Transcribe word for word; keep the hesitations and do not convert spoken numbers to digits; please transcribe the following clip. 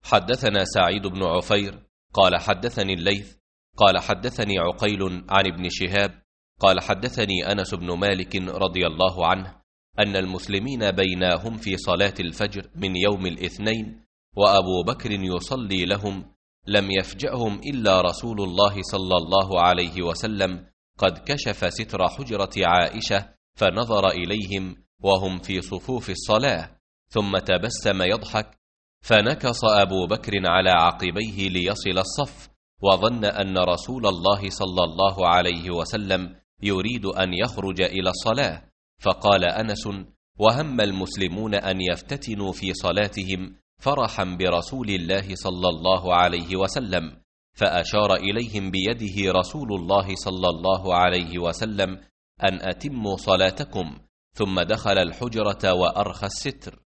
حدثنا سعيد بن عفير قال حدثني الليث قال حدثني عقيل عن ابن شهاب قال حدثني أنس بن مالك رضي الله عنه أن المسلمين بيناهم في صلاة الفجر من يوم الاثنين وأبو بكر يصلي لهم لم يفجأهم إلا رسول الله صلى الله عليه وسلم قد كشف ستر حجرة عائشة فنظر إليهم وهم في صفوف الصلاة ثم تبسم يضحك فنكص أبو بكر على عقبيه ليصل الصف وظن أن رسول الله صلى الله عليه وسلم يريد أن يخرج إلى الصلاة، فقال أنس: وهم المسلمون أن يفتتنوا في صلاتهم فرحا برسول الله صلى الله عليه وسلم، فأشار إليهم بيده رسول الله صلى الله عليه وسلم أن أتموا صلاتكم، ثم دخل الحجرة وأرخى الستر.